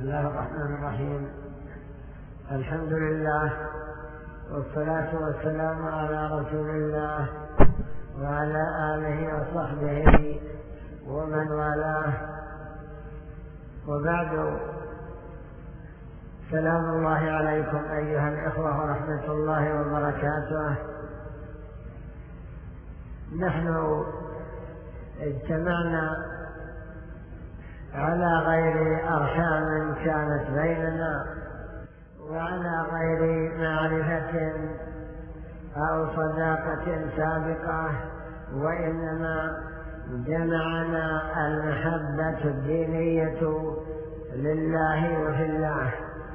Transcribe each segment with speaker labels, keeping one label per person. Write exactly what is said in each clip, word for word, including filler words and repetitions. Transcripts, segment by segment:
Speaker 1: الله الرحمن الرحيم. الحمد لله والصلاة والسلام على رسول الله وعلى آله وصحبه ومن والاه، وبعد، سلام الله عليكم أيها الإخوة ورحمة الله وبركاته. نحن اجتمعنا على غير أرحام كانت بيننا وعلى غير معرفة أو صداقة سابقة، وإنما جمعنا المحبة الدينية لله وفي الله،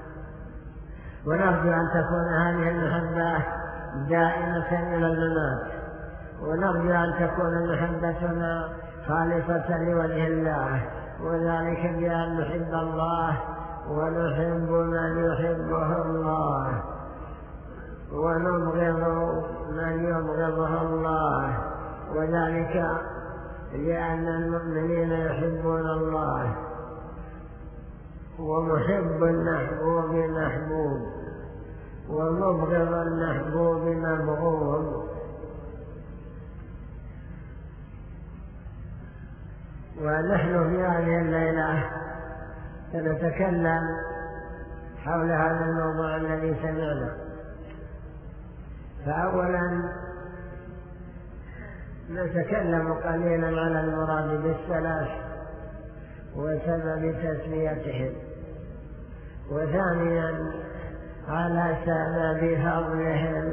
Speaker 1: ونرجو أن تكون هذه المحبة دائمة إلى الممات، ونرجو أن تكون محبتنا خالصة لوجه الله، وذلك بأن نحب الله ونحب من يحبه الله ونبغض من يبغضه الله، وذلك لأن المؤمنين يحبون الله، ومحب المحبوب محبوب، ومبغض المحبوب مبغوض. ونحن في هذه الليلة سنتكلم حول هذا الموضوع الذي سمعنا. فأولا نتكلم قليلا على المراد بالسلف وسبب تسميتهم، وثانيا على سبب فضلهم،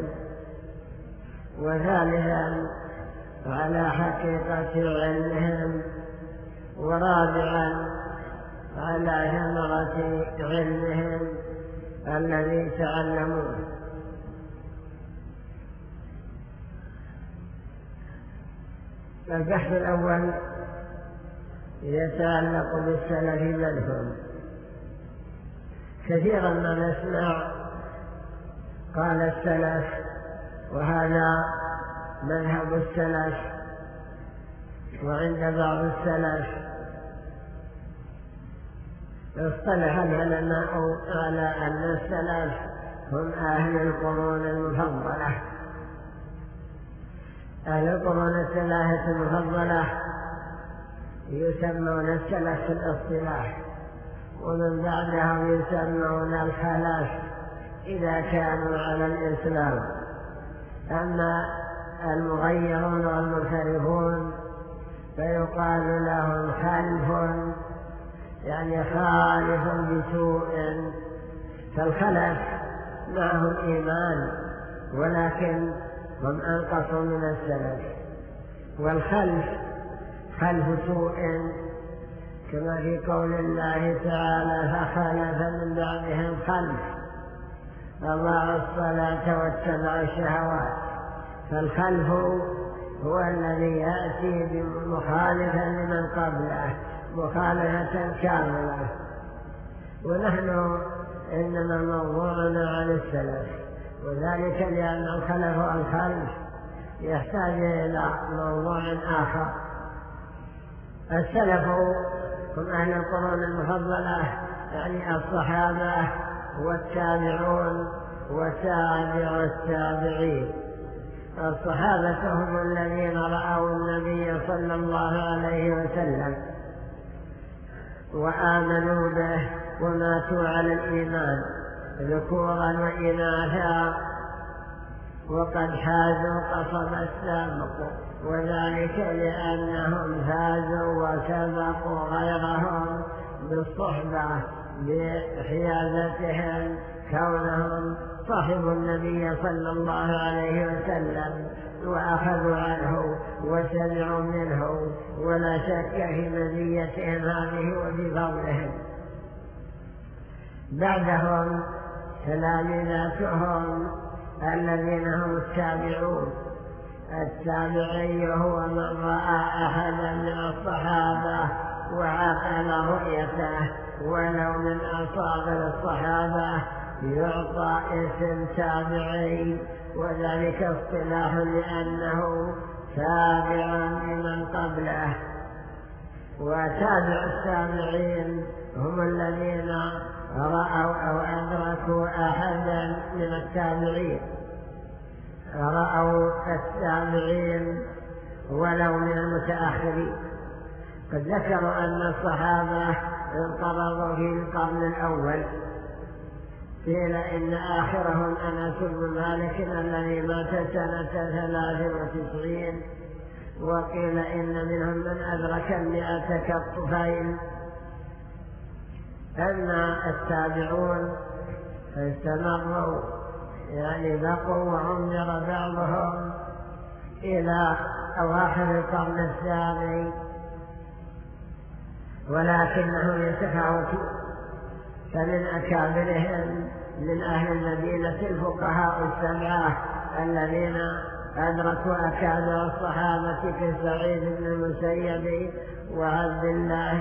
Speaker 1: وثالثا على حقيقة علمهم، ورابعا على ثمرة علمهم الذي تعلموه. البحث الأول يتعلق بالسلف من هم. كثيرا ما نسمع قال السلف، وهذا مذهب السلف، وعند بعض السلف اصطلح العلماء على أن السلف هم أهل القرون المفضلة. أهل القرون الثلاثة المفضلة يسمون السلف في الاصطلاح، ومن بعدهم يسمون الخلف إذا كانوا على الإسلام. أما المغيرون والمنحرفون فيقال لهم خلف، يعني خالف بسوء. فالخلف معهم إيمان ولكن هم أنقص من السلف، والخلف خلف سوء، كما في قول الله تعالى: فخلف من بعدهم خلف أضاعوا الصلاة واتبعوا الشهوات. فالخلف هو الذي يأتي بمخالفا لمن قبله، مخالفة كاملة. ونحن إنما موضوعنا عن السلف، وذلك لأن الخلف والخلف يحتاج إلى موضوع آخر. السلف هم أهل القرون المفضلة، يعني الصحابة والتابعون وتابع التابعين. الصحابة هم الذين رأوا النبي صلى الله عليه وسلم وآمنوا به وماتوا على الإيمان ذكورا وإناثا، وقد حازوا قصب السابق، وذلك لأنهم فازوا وسبقوا غيرهم بالصحبة بحيازتهم، كونهم صحبوا النبي صلى الله عليه وسلم وأخذوا عنه وسمعوا منه، ولا شك في مزيتهم هذه وفي فضلهم. بعدهم تلامذتهم الذين هم التابعون. التابعي هو من رأى أحدا من الصحابة وعقل رؤيته، ولو من أصاغر الصحابة يعطى اسم تابعي، وذلك اصطلاح لأنه تابع لمن قبله. وتابع التابعين هم الذين رأوا أو أدركوا أحدا من التابعين، رأوا التابعين ولو من المتأخرين. قد ذكروا أن الصحابة انقرضوا في القرن الأول، قيل إن آخرهم أنس بن مالك الذي مات سنة ثلاث وتسعين، وقيل إن منهم من أدرك المئة كالطفيل. أما التابعون فاستمروا، يعني بقوا وعمر بعضهم إلى أواخر القرن الثاني، ولكنهم يتفاوتون. فمن أكابرهم من أهل المدينة الفقهاء السبعة الذين أدركوا أكابر الصحابة كسعيد بن المسيب وعبد الله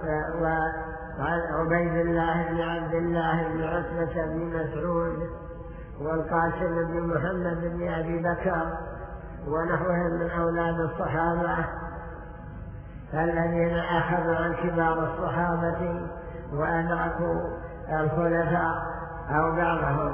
Speaker 1: وعبيد الله بن عبد الله بن عتبة بن مسعود والقاسم بن محمد بن أبي بكر ونحوهم من أولاد الصحابة الذين أخذوا عن كبار الصحابة وأدركوا الخلفاء أو بعضهم.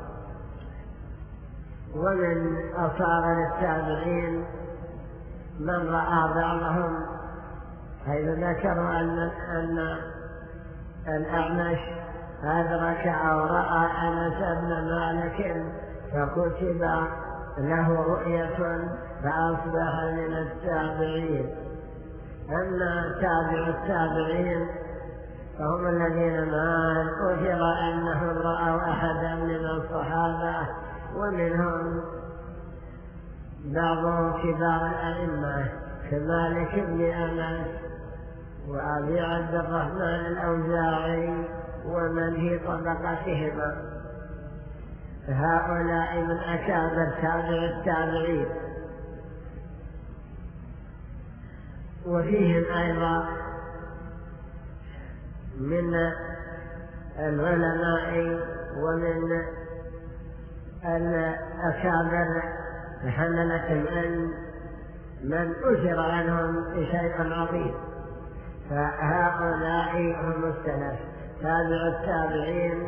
Speaker 1: ومن أصاغر التابعين من رأى بعضهم، حيث ذكروا أن, أن الأعمش أدرك أو رأى أنس بن مالك فكتب له رؤية فأصبح من التابعين. أما تابع التابعين فهم الذين ما أثر أنهم رأوا أحدا من الصحابة، ومنهم بعض كبار الأئمة كمالك بن أنس وأبي عبد الرحمن الأوزاعي ومن في طبقتهما، هؤلاء من أكابر تابع التابعين. وفيهم أيضا من العلماء ومن الأكابر حملة العلم من أثر عنهم شيء عظيم، فهؤلاء هم السلف. تابع التابعين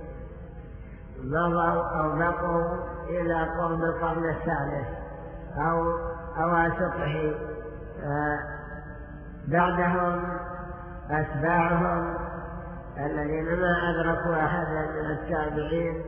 Speaker 1: مضوا أو بقوا إلى قرب القرن الثالث أو أواسطه، بعدهم أتباعهم الذين ما أدركوا أحدا من التابعين،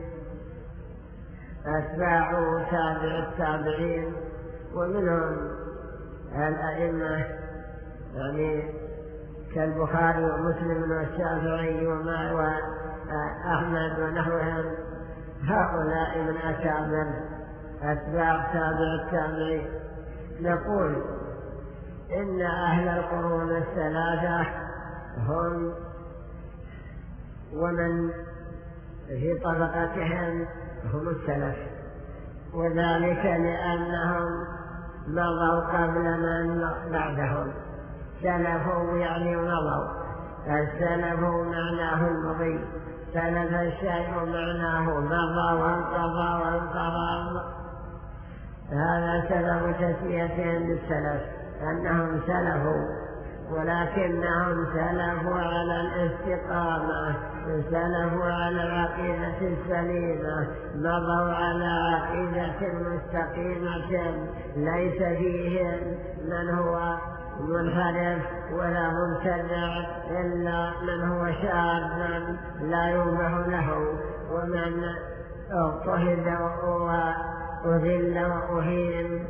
Speaker 1: أتباع تابع التابعين، ومنهم الأئمة يعني كالبخاري ومسلم والشافعي وأحمد ونحوهم. هؤلاء من أكابر أتباع تابع التابعين. نقول إن أهل القرون الثلاثة هم ومن في طبقتهم هم السلف، وذلك لأنهم مضوا قبل من بعدهم. سلفوا يعني مضوا، السلف معناه المضي، سلف الشيء معناه مضى وانقضى وانقرض. هذا سبب تسميتهم بالسلف، أنهم سلفوا، ولكنهم سلفوا على الاستقامة، سلفوا على العقيدة السليمة، مضوا على عقيدة مستقيمة ليس فيهم من هو منحرف ولا مبتدع، إلا من هو شاذ لا يوبه له، ومن اضطهد وأذل وأهين.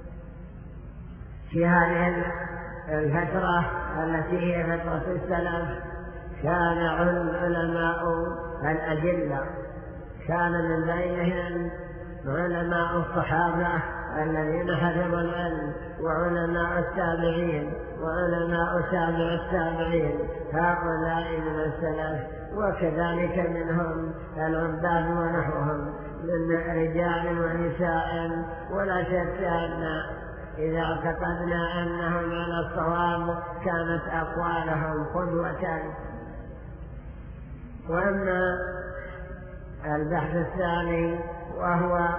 Speaker 1: في هذه الفترة التي هي فترة السلف كان العلماء الأجلة، كان من بينهم علماء الصحابة الذين حفظوا العلم، وعلماء التابعين، وعلماء تابع التابعين. هؤلاء من السلف، وكذلك منهم العباد ونحوهم من رجال ونساء. ولا شك أن إذا اعتقدنا أنهم على الصواب كانت أقوالهم قدوة. وأما البحث الثاني وهو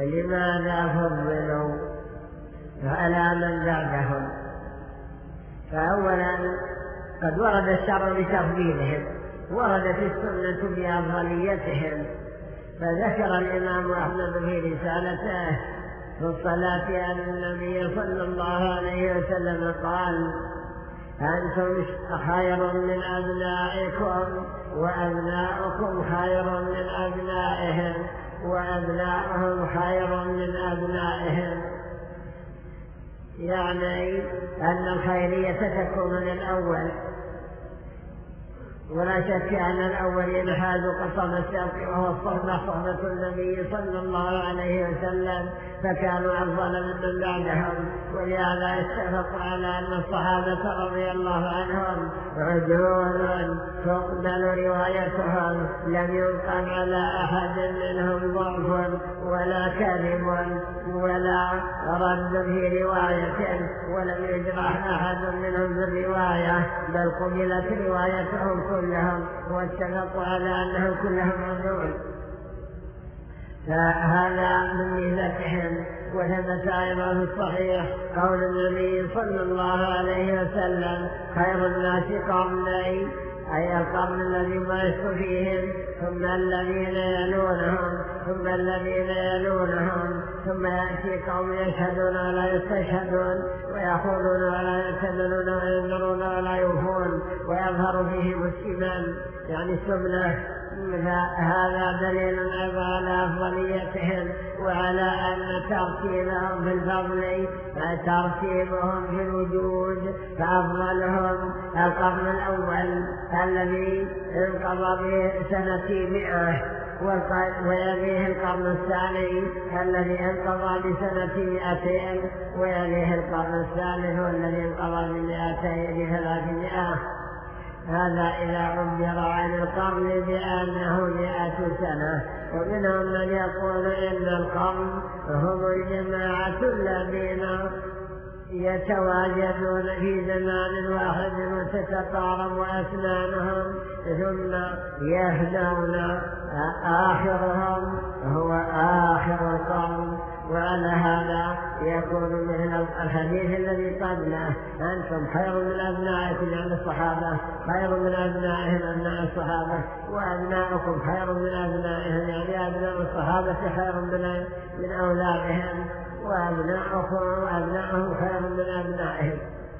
Speaker 1: لماذا فضلوا على من بعدهم، فأولا قد ورد الشرع بتفضيلهم، وردت السنة بأفضليتهم، فذكر الإمام أحمد في رسالته في الصلاة أن النبي صلى الله عليه وسلم قال: أنتم خير من أبنائكم، وأبناؤكم خير من أبنائهم، وأبناؤهم خير من أبنائهم. يعني أن الخيرية تكون للأول، ولا شك أن الأول ينحاز قصب الشرق وهو الصحبة صحبة النبي صلى الله عليه وسلم، فكانوا أفضل من بعدهم. ولهذا اتفقوا على أن الصحابة رضي الله عنهم عدول تقبل روايتهم، لم ينقل على أحد منهم ضعف ولا كذب ولا رد في رواية، ولم يجرح أحد منهم بالرواية، بل قبلت روايتهم كلهم، واتفقوا على أنهم كلهم عدول. فهذا من ميزتهم. وثبت أيضا في الصحيح قول النبي صلى الله عليه وسلم: خير الناس قرني، أي القرن الذي بعثت فيهم، ثم الذين يلونهم، ثم الذين يلونهم، ثم يأتي قوم يشهدون ولا يستشهدون، ويقولون ولا يعتدلون، وينذرون ولا يوفون، ويظهر فيهم السمن يعني السمنة. هذا دليل أيضا على أفضليتهم، وعلى أن ترتيبهم في الفضل ترتيبهم في الوجود، فأفضلهم القرن الأول الذي انقضى بسنة مئة، ويليه القرن الثاني الذي انقضى بسنة مئتين، ويليه القرن الثالث الذي انقضى بمئتين بثلاثمائة. هذا إذا عبر عن القرن بأنه مئة سنة. ومنهم من يقول إن القرن هم الجماعة الذين يتواجدون في زمان واحد وتتقارب أسنانهم ثم يهدون، آخرهم هو آخر القرن. وعلى هذا يكون مثل الحديث الذي قبله: أنتم خير من أبنائكم، يعني الصحابة خير من أبنائهم أبناء الصحابة، وأبنائكم خير من أبنائهم، يعني أبناء الصحابة خير من من أولادهم، وأبناؤكم وأبناؤهم خير من أبنائهم.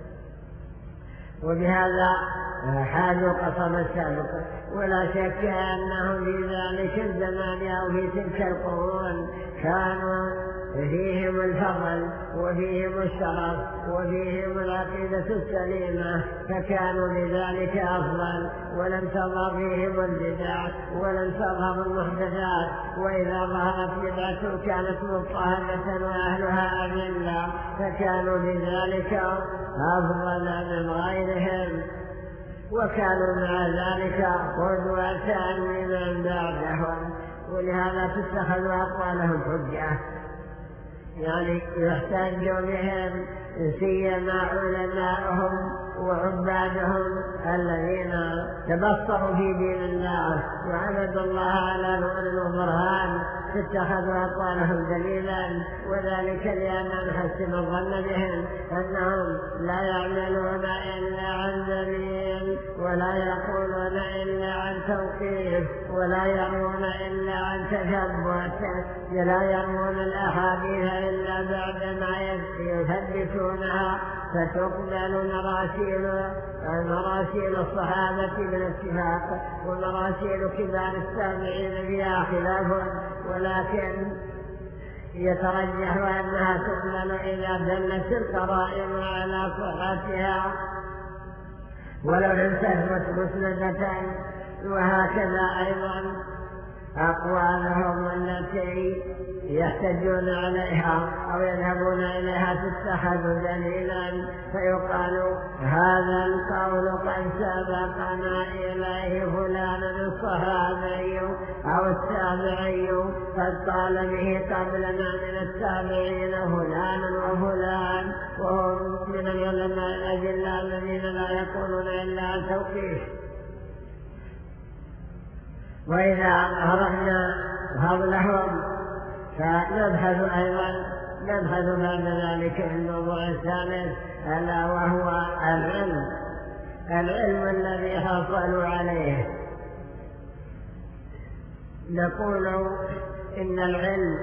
Speaker 1: وبهذا حاجوا قصب السابق. ولا شك أنهم في ذلك الزمان أو في تلك القرون كانوا فيهم الفضل وفيهم الشرف وفيهم العقيدة السليمة، فكانوا لذلك أفضل، ولم تظهر فيهم البدع ولم تظهر المحدثات. وإذا ظهرت بدعة كانت مضطهدة وأهلها أذلة، فكانوا لذلك أفضل من غيرهم، وكانوا مع ذلك قدوة لمن بعدهم. ولهذا تتخذ أقوالهم حجة، يعني يحتج بهم، سيما علماءهم وعبادهم الذين تبصروا في دين الله وعبدوا الله على نور وبرهان، فاتخذوا أقوالهم دليلا. وذلك لأن نحسن الظن بهم أنهم لا يعملون إلا عن دليل، ولا يقولون إلا عن توقيف، ولا يرون إلا عن تثبت، ولا يرون الأحاديث إلا بعدما يثبتونها، فتقبل مراسيل مراسيل الصحابة بالاتفاق، ومراسيل كبار التابعين فيها خلاف، ولكن يترجح أنها تقبل إذا دلت القرائن على صحتها ولو لم تثبت مسندة. وهكذا أيضا أقوالهم التي يحتجون عليها أو يذهبون إليها تتخذ دليلا، فيقال هذا القول قد سبقنا إليه فلان الصحابي أو التابعي، قد قال به قبلنا من التابعين فلان وفلان، وهم من العلماء الأجلاء الذين لا يقولون إلا عن توقيف. وإذا عرفنا فضلهم فنبحث أيضا نبحث بعد ذلك في الموضوع الثالث، ألا وهو العلم العلم الذي حصلوا عليه. نقول إن العلم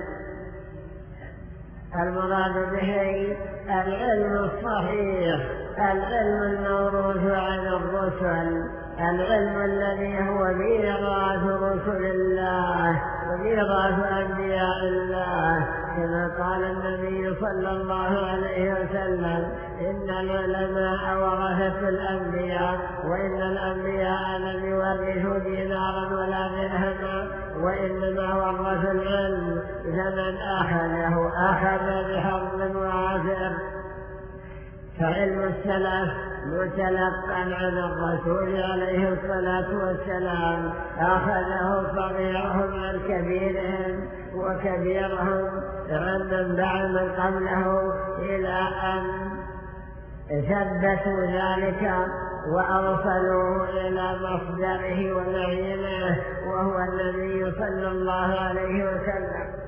Speaker 1: المراد به العلم الصحيح، العلم الموروث عن الرسل، العلم الذي هو ميراث رسل الله وميراث أنبياء الله، كما قال النبي صلى الله عليه وسلم: إن العلماء ورثة الأنبياء، وإن الأنبياء لم يورثوا دينارا ولا درهما، وإنما ورثوا العلم، فمن أخذه أخذ بحظ وافر. فعلم السلف متلقى عن الرسول عليه الصلاة والسلام، أخذه صغيرهم عن كبيرهم وكبيرهم عن من بعد من قبله، إلى أن ثبتوا ذلك وأرسلوه إلى مصدره ومعينه وهو النبي صلى الله عليه وسلم.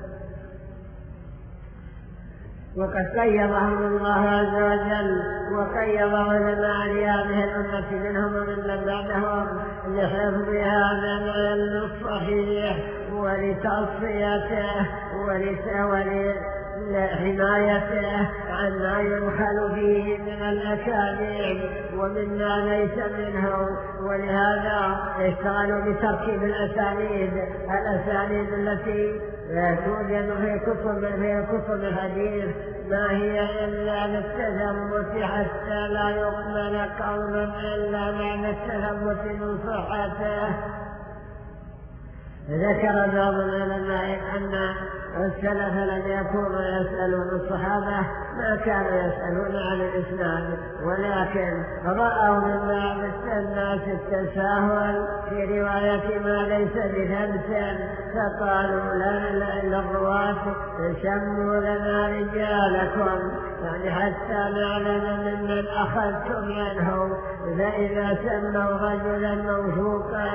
Speaker 1: وقد قيضهم الله عز وجل وقيض علماء لهذه الأمة منهم ومن بعدهم لحفظ هذا العلم الصحيح ولتصفيته ولحمايته عما يدخل فيه من الأكاذيب ومما ليس منه. ولهذا اشتغلوا بتركيب الأسانيد الأسانيد التي توجد في كتب في كتب الحديث، ما هي إلا للتثبت حتى لا يقبل قول إلا بعد التثبت من صحته. ذكر بعض العلماء أن السلف لم يكونوا يسألون الصحابة، ما كانوا يسألون عن الإسلام، ولكن رأوا من بعض الناس التساهل في رواية ما ليس بثبت، فقالوا للرواة: سموا لنا رجالكم، يعني حتى نعلم ممن أخذتم عنه. فإذا سموا رجلا موثوقا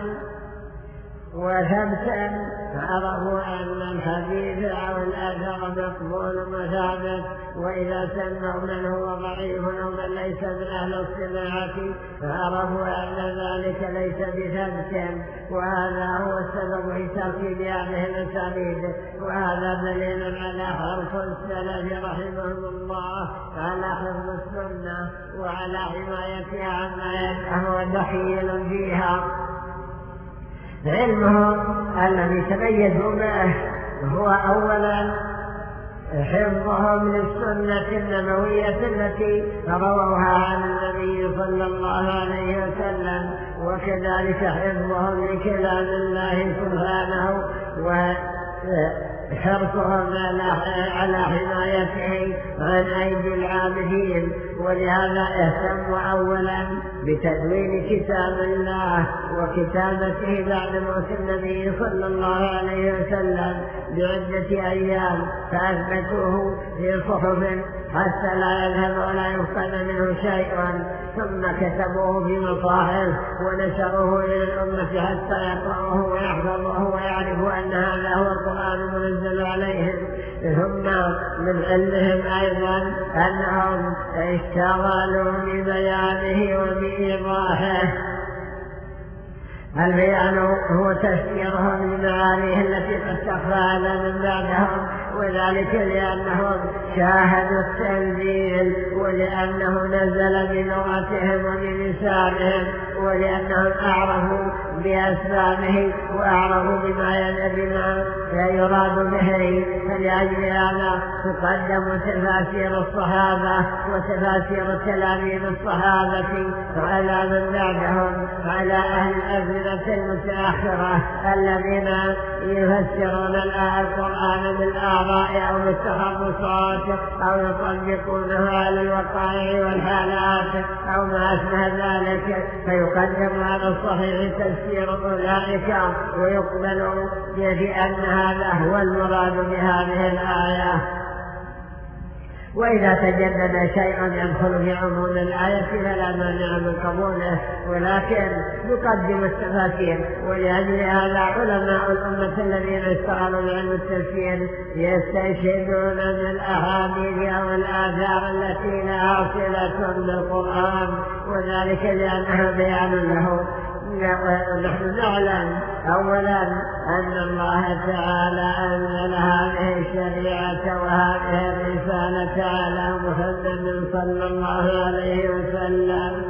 Speaker 1: وثبتا عرفوا أن الحديث أو الأثر مقبول وثابت، وإذا سموا من هو ضعيف أو من ليس من أهل الصناعة فعرفوا أن ذلك ليس بثبت. وهذا هو السبب في تركيب هذه الأسانيد، وهذا دليل على حرص السلف رحمهم الله على حفظ السنة وعلى حمايتها عما هو دخيل فيها. علمهم الذي تميزوا به هو أولا حفظهم للسنة النبوية التي رووها عن النبي صلى الله عليه وسلم، وكذلك حفظهم لكلام الله سبحانه وحرصهم على حمايته عن أيدي العابدين. ولهذا اهتموا أولا بتدوين كتاب الله وكتابته بعد موت النبي صلى الله عليه وسلم بعدة أيام، فأثبتوه في صحف حتى لا يذهب ولا يفقد منه شيء، ثم كتبوه في مصاحف ونشروه إلى الأمة حتى يقرأوه ويحفظوه ويعرفوا أن هذا هو القرآن المنزل عليهم. ثم من علمهم أيضا أنهم اشتغلوا ببيانه وبإيضاحه. البيان هو تفسيرهم لمعانيه التي قد تخفى على من بعدهم، وذلك لأنهم شاهدوا التنزيل، ولأنه نزل بلغتهم وبلسانهم، ولأنهم أعرفوا بأسبابه وأعرفوا بما بما يراد به. فلأجل هذا تقدم تفاسير الصحابة وتفاسير تلاميذ الصحابة على من بعدهم، على أهل الأزمنة المتأخرة الذين يفسرون القرآن بالآراء أو بالتخصصات أو يطبقونه على الوقائع والحالات أو ما أشبه ذلك، فيقدم على الصحيح تفسير أولئك ويقبل بأن هذا هو المراد بهذه الآية. وإذا تجدد شيء يدخل في عموم الآية فلا مانع من قبوله، ولكن نقدم التفاسير. ولأجل هذا علماء الأمة الذين اشتغلوا بعلم التفسير يستشهدون بالأحاديث أو الآثار التي لها صلة بالقرآن، وذلك لأنها بيان له. ونحن نعلم أولا أن الله تعالى أنزل هذه الشريعة وهذه الرسالة على محمد صلى الله عليه وسلم،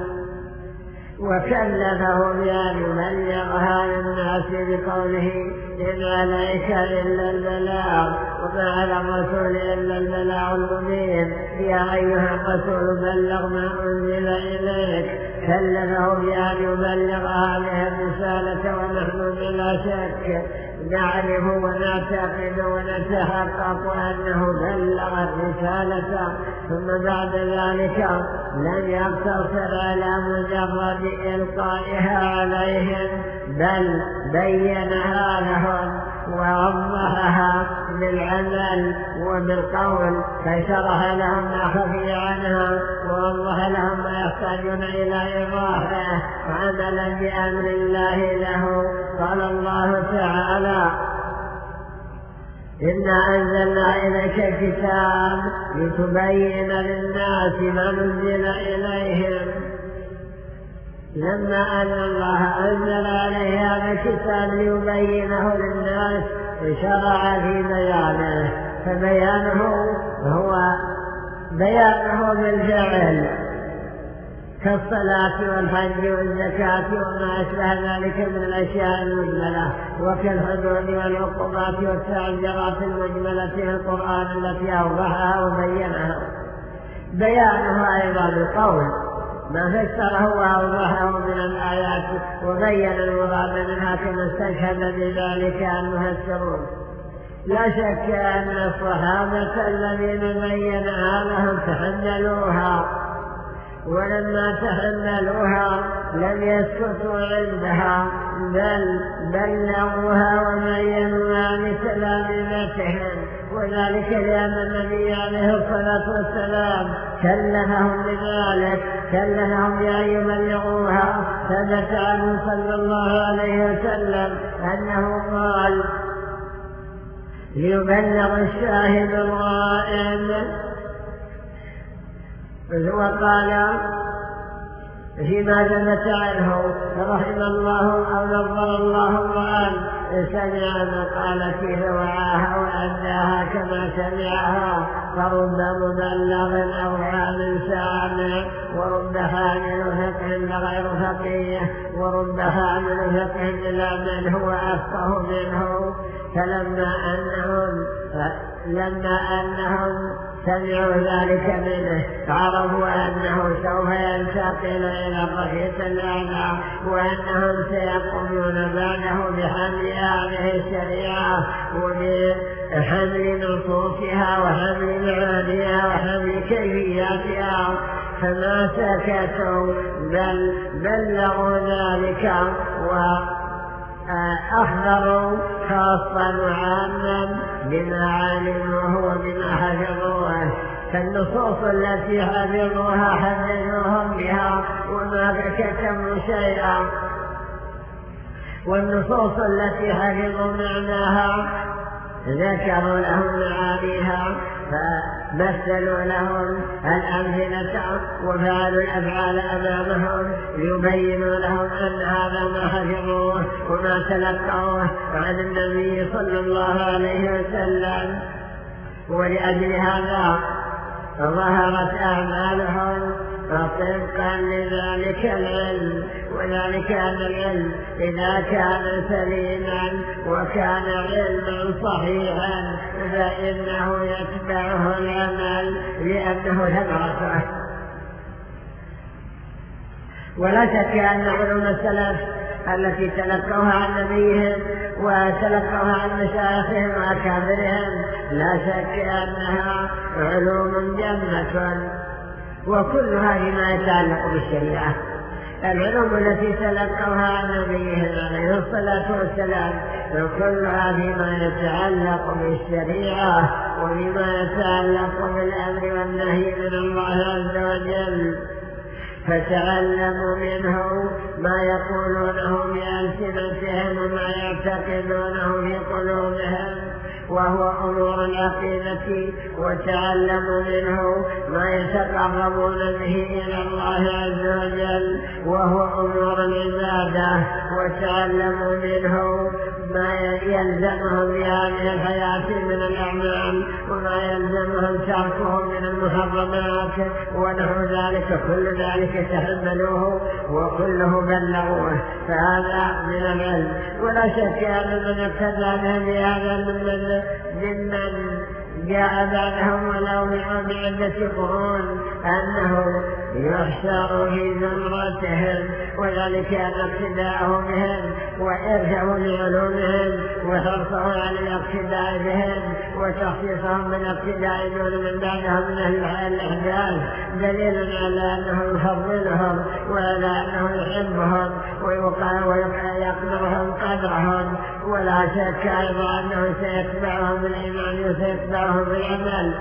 Speaker 1: وكلفه بأن يبلغها للناس بقوله إن عليك إلا البلاغ وما على الرسول إلا البلاغ المبين. يا أيها الرسول بلغ ما أنزل إليك. كلفه بأن يبلغ هذه الرسالة، ونحن بلا شك نعرف ونعتقد ونتحقق أنه بلغ الرسالة. ثم بعد ذلك لم يقتصر على مجرد إلقائها عليهم، بل بينها لهم ووضحها بالعمل وبالقول، فشرح لهم ما خفي عنها ووضح لهم ما يحتاجون إلى إيضاحه عملا بأمر الله له. قال الله تعالى إنا أنزلنا إليك الكتاب لتبين للناس ما نزل إليهم. لما أن الله أنزل عليه هذا الكتاب ليبينه للناس شرع في بيانه، فبيانه هو بيانه بالفعل كالصلاة والحج والزكاة وما أشبه ذلك من الأشياء المجملة، وكالحدود والعقوبات والتعبيرات المجملة في القرآن التي أوضحها وبينها. بيانها أيضا بالقول ما فسره وأوضحه من الآيات وبين المراد منها كما استشهد بذلك المفسرون. لا شك أن الصحابة الذين بينها لهم تحملوها، ولما تحملوها لم يسكتوا عندها، بل بلغوها وبينوها لتلامذتهم، وذلك لأن النبي عليه الصلاة والسلام كلفهم بذلك، كلفهم بأن يبلغوها. ثبت عنه صلى الله عليه وسلم أنه قال ليبلغ الشاهد الغائب. وقال فيما ثبت عنه رحم الله أو نظر الله امرأ سمع مقالتي فوعاها وأداها كما سمعها، فرب مبلغ أو عام سامع، ورب حامل فقه لغير فقيه، ورب حامل فقه إلى من هو أفقه منه. فلما أنهم لما أنهم سمعوا ذلك منه عرفوا أنه سوف ينتقل إلى الرفيق الأعلى، وأنهم سيقومون بعده بحمل هذه الشريعة وبحمل نصوصها وحمل معانيها وحمل كيفياتها، فما سكتوا بل بلغوا ذلك وأخبروا خاصا وعاما بما علموه وبما حفظوه. فالنصوص التي حفظوها حدثوهم بها وما كتموا شيئا، والنصوص التي حفظوا معناها ذكروا لهم معانيها، فمثلوا لهم الأمثلة وفعلوا الأفعال أمامهم ليبينوا لهم أن هذا ما حفظوه وما تلقوه عن النبي صلى الله عليه وسلم. ولأجل هذا ظهرت أعمالهم طبقا لذلك العلم، وذلك أن العلم إذا كان سليما وكان علما صحيحا فإنه يتبعه العمل لأنه ثمرته. ولا شك أن علوم السلف التي تلقوها عن نبيهم وتلقوها عن مشايخهم وأكابرهم لا شك أنها علوم جمة، وكلها بما يتعلق بالشريعة. العلوم التي تلقوها عن نبيهم عليه الصلاة والسلام كلها بما يتعلق بالشريعة ولما يتعلق بالأمر والنهي من الله عز وجل، فتعلموا منه ما يقولونه بألسنتهم وما يعتقدونه في قلوبهم وهو أمور العقيدة، وتعلموا منه ما يتقربون به إلى الله عز وجل وهو أمور العبادة، وتعلموا منه ما يلزمهم في هذه الحياة من الأعمال وما يلزمهم تركه من المحرمات ونحو ذلك. كل ذلك تحملوه وكله بلغوه، فهذا من العلم. ولا شك أن من ابتدى بهذا ممن ممن جاء بعدهم ولو بعدة قرون أنه يحشر في زمرتهم، وذلك أن اقتداءه بهم وإرجعوا لعلومهم وحرصهم على الاقتداء بهم وتخصيصهم بالاقتداء دون من بعدهم من أهل الإحداث دليل على أنه يفضلهم وعلى أنه يحبهم ويقدرهم قدرهم. ولا شك أيضا أنه سيتبعهم بالإيمان وسيتبعهم بالعمل،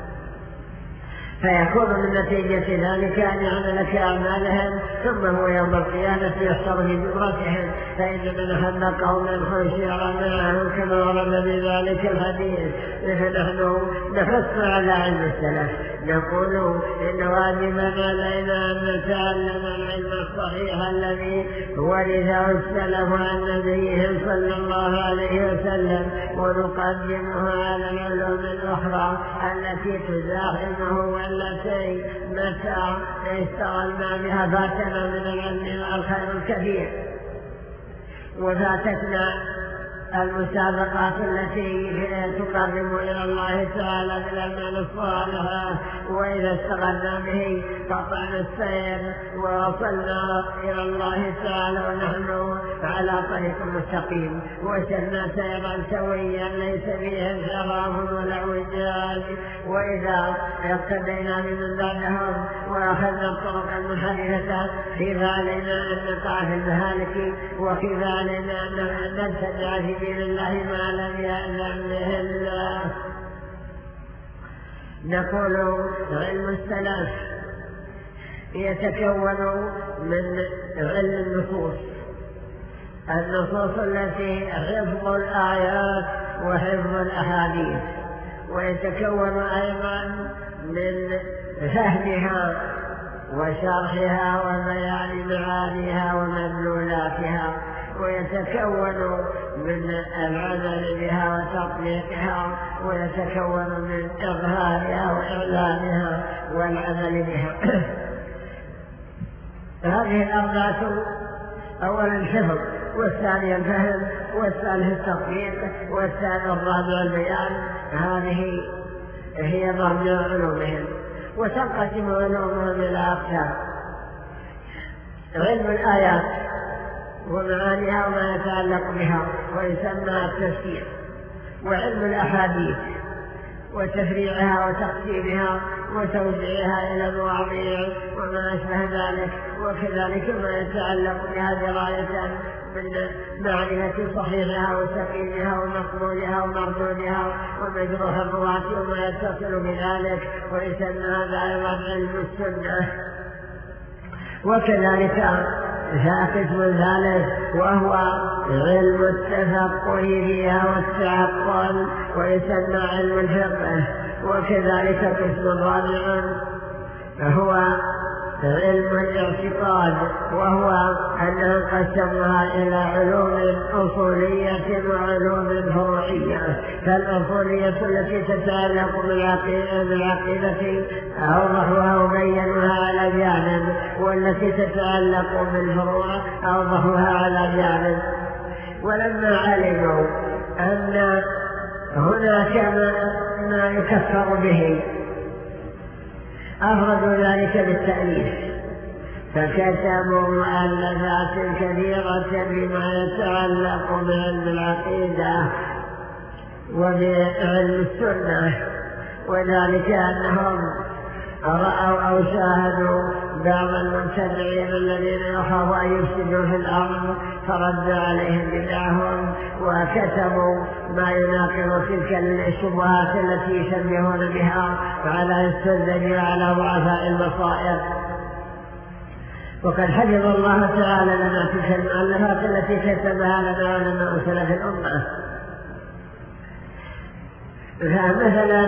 Speaker 1: فيكون من نتيجة ذلك أن يعمل كأعمالهم ثم هو يوم القيامة يحشر في زمرتهم. فإن من أحب قوما خشع معهم كما ورد بذلك الحديث. فنحن نحث على علم السلف، نقول إن واجبا علينا أن نتعلم العلم الصحيح الذي ورثه السلف عن نبيهم صلى الله عليه وسلم، ونقدمه على العلوم الأخرى التي تزاحمه والتي متى اشتغلنا بها فاتنا من العلم الخير الكثير، وفاتتنا المسابقات التي تقرب إلى الله تعالى بالأعمال الصالحة، وإذا اشتغلنا به قطعنا السير ووصلنا إلى الله تعالى ونحن على طريق مستقيم، وسرنا سيرا سويا ليس فيه انحراف ولا اعوجاج. وإذا اقتدينا بمن بعدهم وأخذنا الطرق المنحرفة كيف علينا أن نقع في المهالك، وكيف علينا أن نبتدع في دين الله ما لم يأذن به الله. نقول علم السلف يتكون من علم النصوص، النصوص التي حفظ الآيات وحفظ الأحاديث، ويتكون أيضا من فهمها وشرحها وبيان معانيها ومدلولاتها، ويتكون من العمل بها وتطبيقها، ويتكون من إظهارها وإعلانها والعمل بها. هذه الأربعة: أولا الحفظ، والثاني الفهم، والثالث التطبيق، والثالث الرابع البيان. هذه هي مرجع علومهم، وتنقسم علومهم إلى أقسام: علم الآيات ومعانيها وما يتعلق بها ويسمى التفسير، وعلم الأحاديث وتفريعها وتقسيمها وتوزيعها إلى المواضيع وما أشبه ذلك، وكذلك ما يتعلق بها دراية من معرفة صحيحها وسقيمها ومقبولها ومردودها ومجروح الرواة وما يتصل بذلك، ويسمى هذا أيضا علم السنة. وكذلك جاء قسم ثالث وهو علم التفقه فيها والتعقل، ويسمى علم الفقه. وكذلك قسم رابع هو علم الاعتقاد، وهو أنه قسمها إلى علوم أصولية وعلوم فروعية. فالأصولية التي تتعلق بالعقيدة أوضحها وبينها على جانب، والتي تتعلق بالفروع أوضحها على جانب. ولما علموا أن هناك ما يكفر به أفردوا ذلك بالتأليف، فكتبوا مؤلفات كثيرة بما يتعلق بعلم العقيدة وبعلم السنة، وذلك أنهم رأوا أو شاهدوا بعض المبتدعين الذين يخافوا أن يفسدوا في الأرض، فردوا عليهم بدعهم وكتبوا ما يناقض تلك الشبهات التي يشبهون بها على السذج وعلى ضعفاء البصائر. وقد حفظ الله تعالى لنا تلك المؤلفات التي كتبها لنا علماء سلف الأمة. فمثلا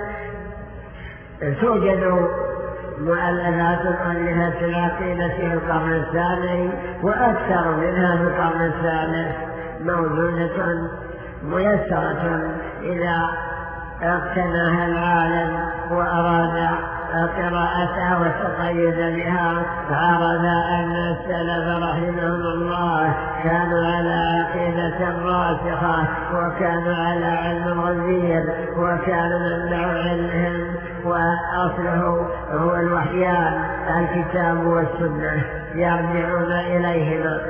Speaker 1: توجد مؤلفات مؤلفات في العقيدة في القرن الثاني وأكثر منها في القرن الثالث موجودة ميسرة إذا اقتناها العالم وأراد قراءتها والتقيد بها. عرف أن السلف رحمهم الله كانوا على عقيدة راسخة وكانوا على علم غزير، وكان منبع علمهم وأصله هو الوحيان الكتاب والسنة يرجعون إليهما.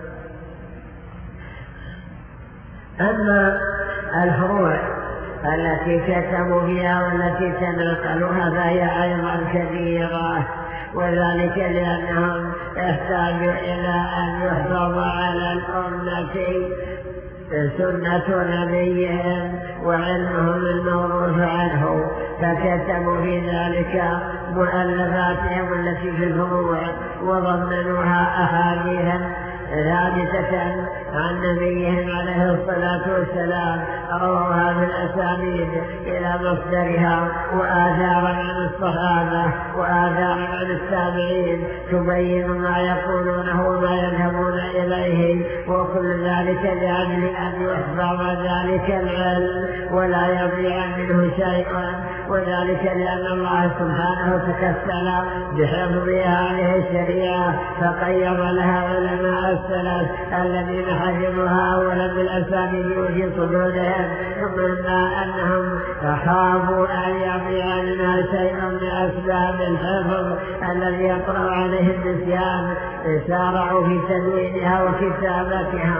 Speaker 1: أما الفروع التي كتبوا فيها والتي تنقلوها فهي أيضا كثيرة، وذلك لأنهم احتاجوا إلى أن يحفظ على الأمة سنة نبيهم وعلمهم الموروث عنه، فكتبوا في ذلك مؤلفاتهم التي في الفروع وضمنوها أحاديثا ثابتة عن نبيهم عليه الصلاة والسلام، رووها بالأسانيد إلى مصدرها، وآثارا عن الصحابة وآثارا عن التابعين تبين ما يقولونه وما يذهبون إليه، وكل ذلك لأجل أن يحفظ ذلك العلم ولا يضيع منه شيء، وذلك لأن الله سبحانه تكفل بحفظ هذه الشريعة فقيض لها علماء السلف الذين حفظوها أولا بالأسانيد وفي صدورهم، ثم أنهم خافوا أن يضيع منها شيء لأسباب الحفظ الذي يطرأ عليه النسيان سارعوا في تدوينها وكتابتها.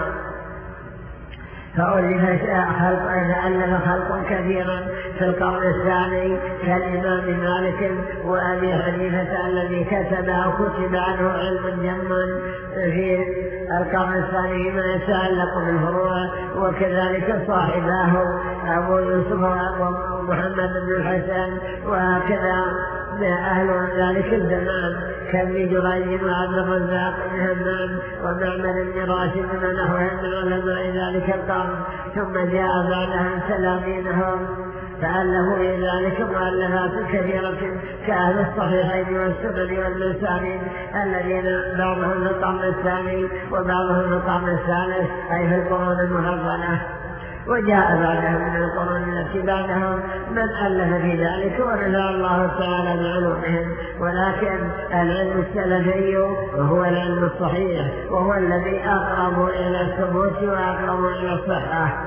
Speaker 1: فألف خلق فألف خلق كثيرا في القرن الثاني كالإمام مالك وأبي حنيفة الذي كتب أو كتب عنه علم جما في القرن الثاني ما يتعلق بالفروع، وكذلك صاحباه أبو يوسف ومحمد بن الحسن، وهكذا أهل ذلك الزمان كابن جريج وعبد الرزاق بن همام ومعمر بن راشد ونحوهم من علماء ذلك القرن. ثم جاء بعدهم تلاميذهم فألفوا في ذلك مؤلفات كثيرة كأهل الصحيحين والسنن والمسانيد الذين بعضهم في القرن الثاني وبعضهم في القرن الثالث أي في القرون المفضلة. وجاء بعدهم من القرون التي بعدهم من ألف في ذلك ونفع الله تعالى بعلومهم، ولكن العلم السلفي وهو العلم الصحيح وهو الذي أقرب إلى الثبوت وأقرب إلى الصحة.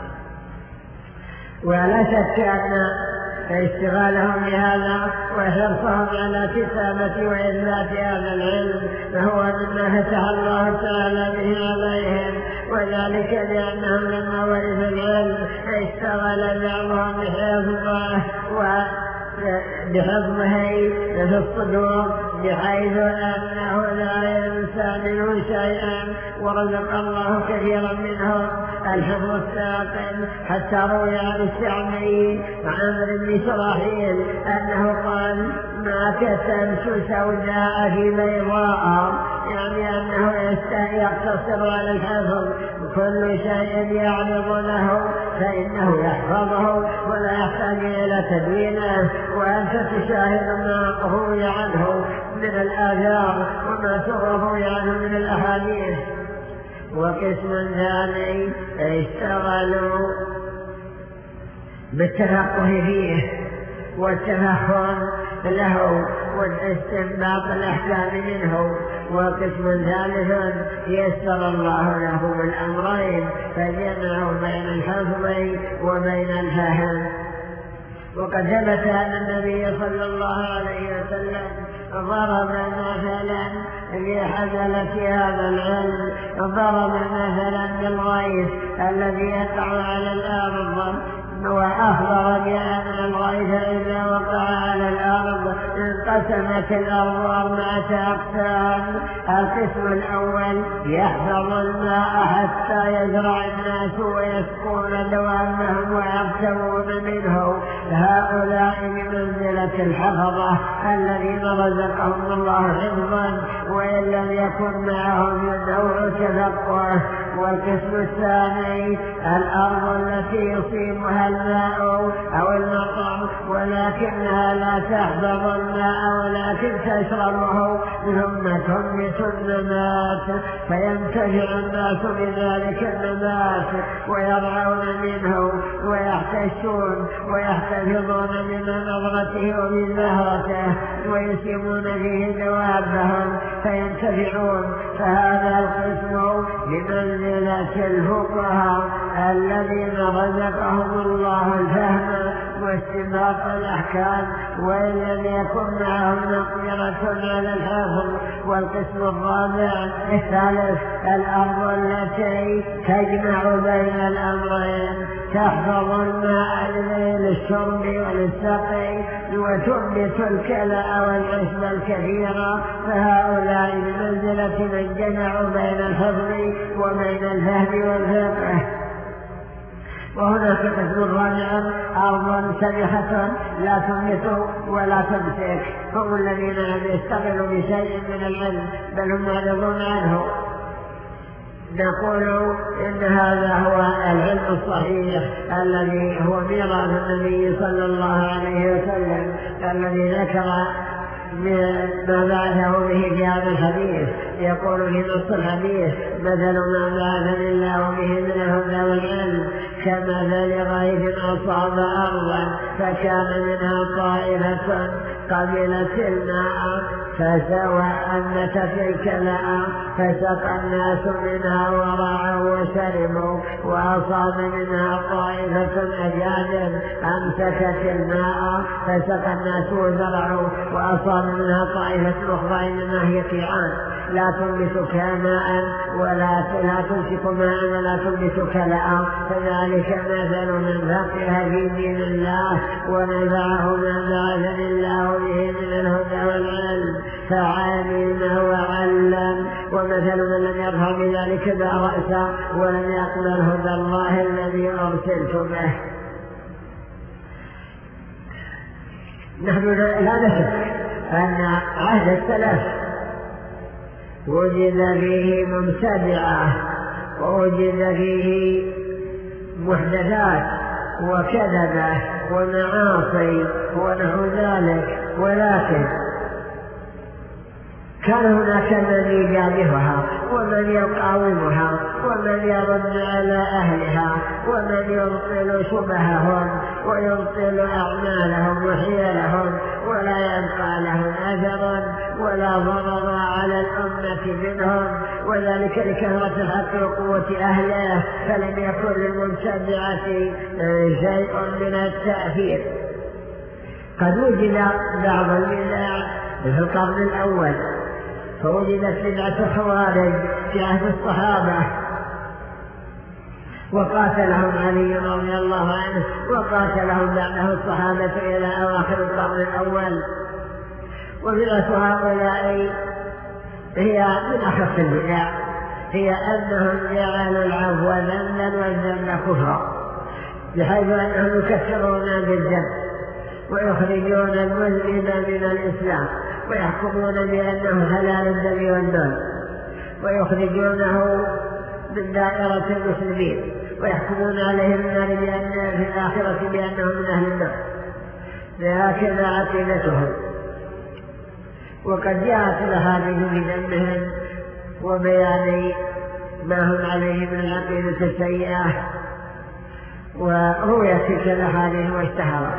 Speaker 1: ولا شك أن اشتغالهم بهذا وحرصهم على كتابة وإثبات هذا العلم فهو مما فتح الله تعالى به عليهم، وذلك لأنهم لما ورثوا العلم اشتغل بعضهم بحفظه بحفظه في الصدور بحيث أنه لا ينسى منه شيئا، ورزق الله كثيرا منهم الحفظ الساقم، حتى روي عن الشعبي عمرو بن شراحيل أنه قال: ما كتبت سوداء في بيضاء، يعني أنه يقتصر على الحفظ، كل شيء يعرض له فإنه يحفظه ولا يحتاج إلى تدوينه. وأنت تشاهد ما روي عنه من الآثار وما روي عنه من الأحاديث. وقسم ثاني اشتغلوا بالتفقه فيه والتفهم له والاستنباط الأحكام منه. وقسم ثالث يسر الله لهم الأمرين فجمعوا بين الحفظ وبين الفهم. وقد ثبت أن النبي صلى الله عليه وسلم ضرب مثلا بحزلة هذا العلم، ضرب مثلا بالغيث الذي يقع على الأرض وأخبر بأن الغيث إذا وقع على الأرض انقسمت الأرض أربعة أقسام. القسم الأول يحفظ الماء حتى يزرع الناس ويسقون دوامهم ويغتمون منه، هؤلاء بمنزلة الحفظة الذين رزقهم الله حفظا وإن لم يكن معهم نوع تفقه. والقسم الثاني الأرض التي يصيبها الماء أو المطر ولكنها لا تحفظ الماء ولكن تشربه ثم تنبت النبات فينتفع الناس بذلك النبات ويرعون منه ويحتشون ويحتفظون من نظرته ومن زهرته ويسيبون فيه دوابهم فينتفعون. فهذا القسم بمنزلة الفقهاء الذين رزقهم الله الفهم واستنباط الأحكام وإن لم يكن معهم مقدرة على الحفظ. والقسم الرابع الثالث الأرض التي تجمع بين الأمرين، تحفظ الماء للشرب وللسقي وتنبت الكلأ والعشب الكثيرة، فهؤلاء بمنزلة من جمعوا بين الحفظ وبين الفهم والفقه. وهناك قسم رابع أرض سبحة لا تنبت ولا تمسك، هم الذين لم يشتغلوا بشيء من العلم بل هم معرضون عنه. نقول إن هذا هو العلم الصحيح الذي هو ميراث النبي صلى الله عليه وسلم الذي ذكر ما بعثه به في هذا الحديث. يقول في نص الحديث مثل ما بعثني الله به من الهدى والعلم كمثل غيث أصاب أرضا فكان منها طائفة قبلت الماء فسوى أنبتت الكلأ فسقى الناس منها ورعوا وشربوا، وأصاب منها طائفة أجادب أمسكت الماء فسقى الناس وزرعوا، وأصاب منها طائفة أخرى إنما هي قيعان لا تنبت كماء ولا لا تمسك ماء ولا تنبت كلأ. فذلك مثل من فقه في دين الله ونفعه ما بعث الله به من الهدى والعلم فعلم وعلم. ومثل من لم يظهر بذلك ذا رأسا ولم يقبل هدى الله الذي أرسلت به. نحن لا نشك أن عهد السلف وجد فيه مبتدعة ووجد فيه محدثات وكذبة ومعاصي ونحو ذلك، ولكن كان هناك من يجابهها ومن يقاومها ومن يرد على أهلها ومن يبطل شبههم ويبطل أعمالهم وحيلهم ولا يبقى لهم أثر ولا ضرر على الأمة منهم، وذلك لكثرة الحق وقوة أهله، فلم يكن للمبتدعة شيء من التأثير. قد وجد بعض البدع في القرن الأول، فوجدت بدعة خوارج في عهد الصحابة وقاتلهم علي رضي الله عنه وقاتلهم بعده الصحابة إلى أواخر القرن الأول. وبدعة هؤلاء هي من أخف البدع، هي أنهم جعلوا العفو ذنبا والذنب كفرا، بحيث أنهم يكفرون بالذنب ويخرجون المذنب من الإسلام ويحكمون بأنه حلال الدم والمال ويخرجونه من دائرة المسلمين ويحكمون عليه النار بأن في الآخرة بأنهم من أهل النار. هكذا عقيدتهم، وقد جاءت الأحاديث بذمهم وبيان ما هم عليه من العقيدة السيئة، ورويت تلك الأحاديث واشتهرت.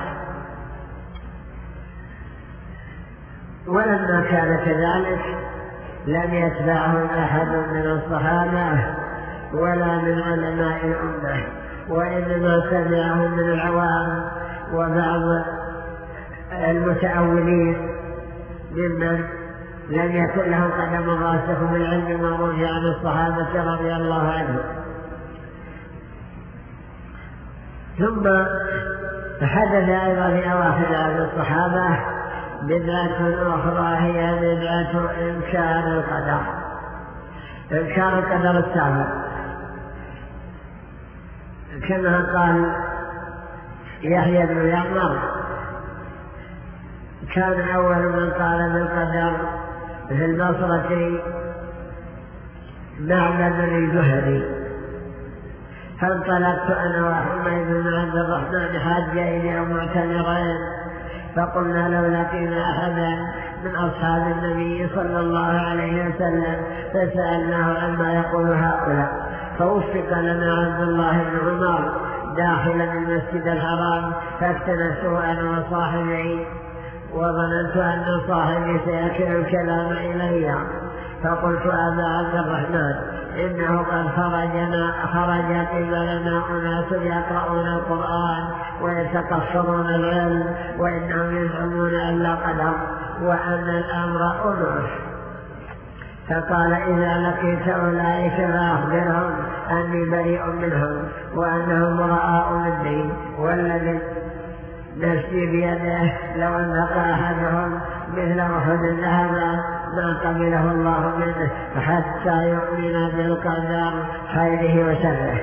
Speaker 1: ولما كان كذلك لم يتبعهم أحد من الصحابة ولا من علماء الأمة، وإنما تبعهم من العوام وبعض المتأولين ممن لم يكن لهم قدم راسخ بالعلم المروي عن الصحابة رضي الله عنهم. ثم حدث أيضا في أواخر عهد الصحابة بدعة أخرى هي بدعة إنكار القدر، إنكار القدر السابق، كما قال يحيى بن يعمر: كان أول من قال بالقدر في البصرة معبد الجهني، فانطلقت أنا وحميد بن عبد الرحمن حاجين أو معتمرين، فقلنا لو لقينا أحدا من أصحاب النبي صلى الله عليه وسلم فسألناه عما يقول هؤلاء، فوفق لنا عبد الله بن عمر داخلا المسجد الحرام، فاكتنسوا أنا وصاحبي، وظننت أن صاحبي سيكل الكلام إلي، فقلت: أبا عبد الرحمن، إنه قد خرجنا خرج قبلنا أناس يقرؤون القرآن ويتقصرون العلم، وإنهم يزعمون أن لا قدر وأن الأمر أنوف. فقال: إذا لقيت أولئك فأخبرهم أني بريء منهم وأنهم براء مني، والذي نفسي بيده لو أنفق أحدهم مثل أحد ذهبا ما قبله الله منه حتى يؤمن بالقدر خيره وشره.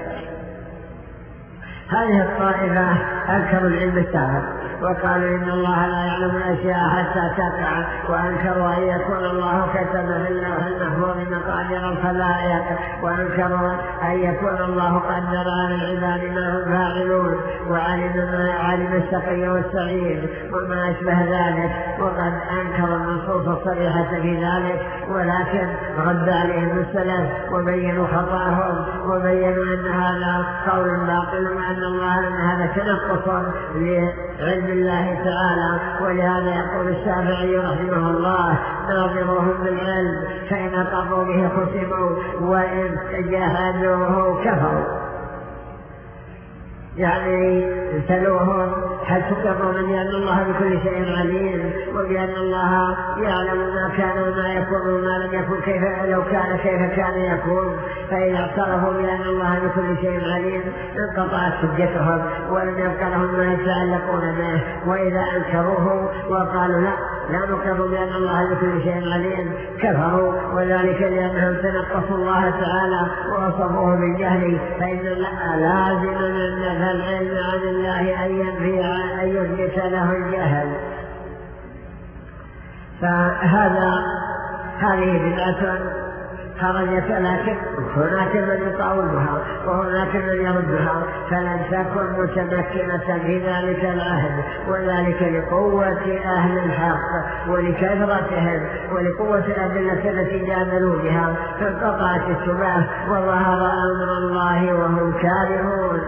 Speaker 1: هذه الطائفة أنكروا العلم السابق وقالوا إن الله لا يعلم الأشياء حتى تقع، وأنكروا أن يكون الله كتب في اللوح المحفوظ مقادير الخلائق، وأنكروا أن يكون الله قدر على العباد ما هم فاعلون، وعلم ما علم الشقي والسعيد وما أشبه ذلك، وقد أنكروا النصوص الصريحة في ذلك، ولكن رد عليهم السلف وبينوا خطأهم وبينوا أن هذا قول باطل، وأن الله أن هذا تنقص لعلم الله تعالى. ولهذا يقول الشافعي رحمه الله: ناظروهم بالعلم فإن أقروا به خصموا وإن جاهدوه كفروا، يعني سلوهم هل تقرون بأن الله بكل شيء عليم، وبأن الله يعلم ما كان وما يكون وما لم يكن، كيف لو كان كيف كان يكون. فإذا اعترفوا بأن الله بكل شيء عليم انقطعت حجتهم ولم يبقى لهم ما يتعلقون به. وإذا أنكروه وقالوا لا لا نقر بأن الله بكل شيء عليم كفروا، وذلك لأنهم تنقصوا الله تعالى ووصفوه بالجهل، فإن لازم من نفى العلم عن الله أن ينفي أن يثبت له الجهل. فهذا هذه بدعة خرجت، لكن هناك من يطاولها وهناك من يردها، فلن تكن متمكنة في ذلك العهد، وذلك لقوة أهل الحق ولكثرتهم ولقوة الأدلة التي جادلوا بها، فانقطعت الشبهة وظهر أمر الله وهم كارهون.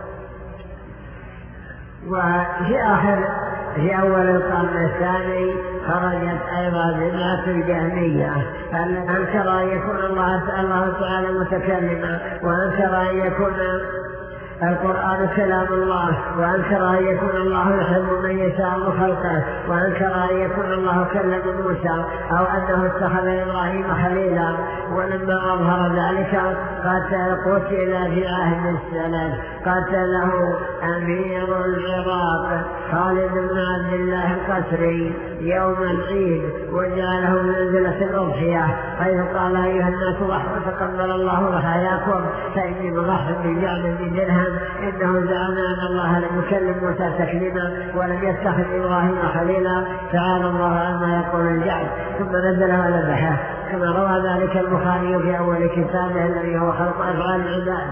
Speaker 1: وفي آخر في أول القرن الثاني خرجت أيضا بدعة الجهمية، أنكر أن يكون الله, الله تعالى متكلما، وأنكر أن يكون القرآن كلام الله، وأنكر أن يكون الله يحب من يشاء من خلقه، وأنكر أن يكون الله كلم موسى أو أنه اتخذ إبراهيم خليلا. ولما أظهر ذلك قتل قتل في عهد السلف، قتله أمير العراق خالد بن عبد الله القسري يوم العيد، وجعله منزلة الأضحية، حيث قال: أيها الناس ضحوا تقبل الله ضحاياكم، فإني مضحي بجعل من درهم، إنه زعم أن الله لم يكلم موسى تكليما ولم يتخذ إبراهيم خليلا، تعالى الله عما يقول الجعل. ثم نزل وذبحه، كما روى ذلك البخاري في أول كتابه الذي هو خلق أفعال العباد.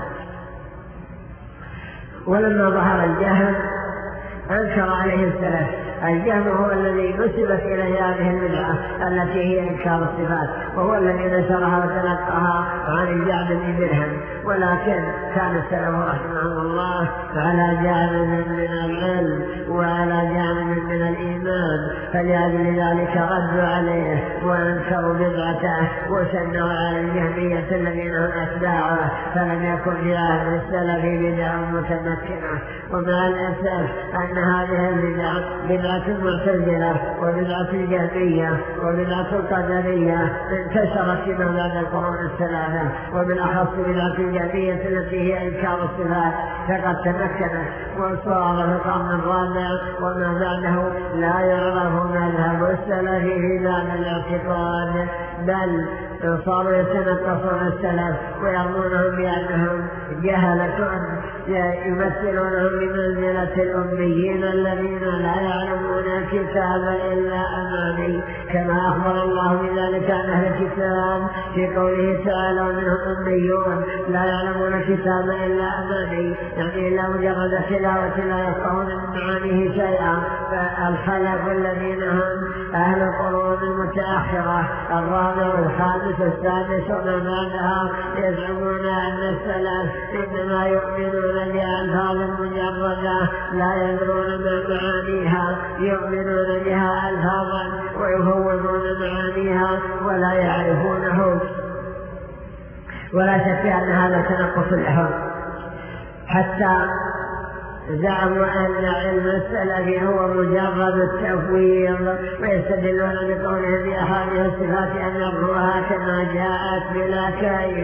Speaker 1: ولما ظهر الجهل أنكر عليه السلف. الجهل هو الذي نسبت إليه هذه البدعة التي هي إنكار الصفات، وهو الذي نشرها وتلقاها عن الجعد بن درهم. ولكن كان السلف رحمه الله على جانب من العلم وعلى جانب من الإيمان، فلأجل ذلك ردوا عليه وأنكروا بدعته وشنوا على الجهمية الجهمية الذين هم أتباعه، فلم يكن في عهد السلف بدع متمكنة. ومع الأسف أن هذه البدع بدعة المعتزلة وبدعة الجهمية وبدعة القدرية انتشرت فيما بعد القرون الثلاثة، وبالأخص بدعة الجهمية التي هي إنكار الصفات فقد تمكنت وصار في القرن الرابع وما بعده لا يعرف مذهب السلف في باب الاعتقاد، بل صاروا يتنقصون السلف ويرمونهم بأنهم جهلة يمثلونهم بمنزلة الأميين الذين لا يعلمون الكتاب إلا أماني، كما أخبر الله بذلك عن أهل الكتاب في قوله تعالى ومنهم أميون لا يعلمون الكتاب إلا أماني، يعني إلا مجرد تلاوة لا يفقهون من معانيه شيئا. فالخلف الذين هم أهل القرون المتأخرة الرابع والخامس والسادس وما بعدها يزعمون أن السلف إنما يؤمنون بألفاظ مجردة لا يدرون ما معانيها، يؤمنون بها ألفاظا ويفوضون معانيها ولا يعرفونه، ولا شك أن هذا تنقص لهم، حتى زعموا أن علم السلف هو مجرد التفويض، ويستدلون بقولهم بأحاديث الصفات أن يرفعها كما جاءت بلا كيف.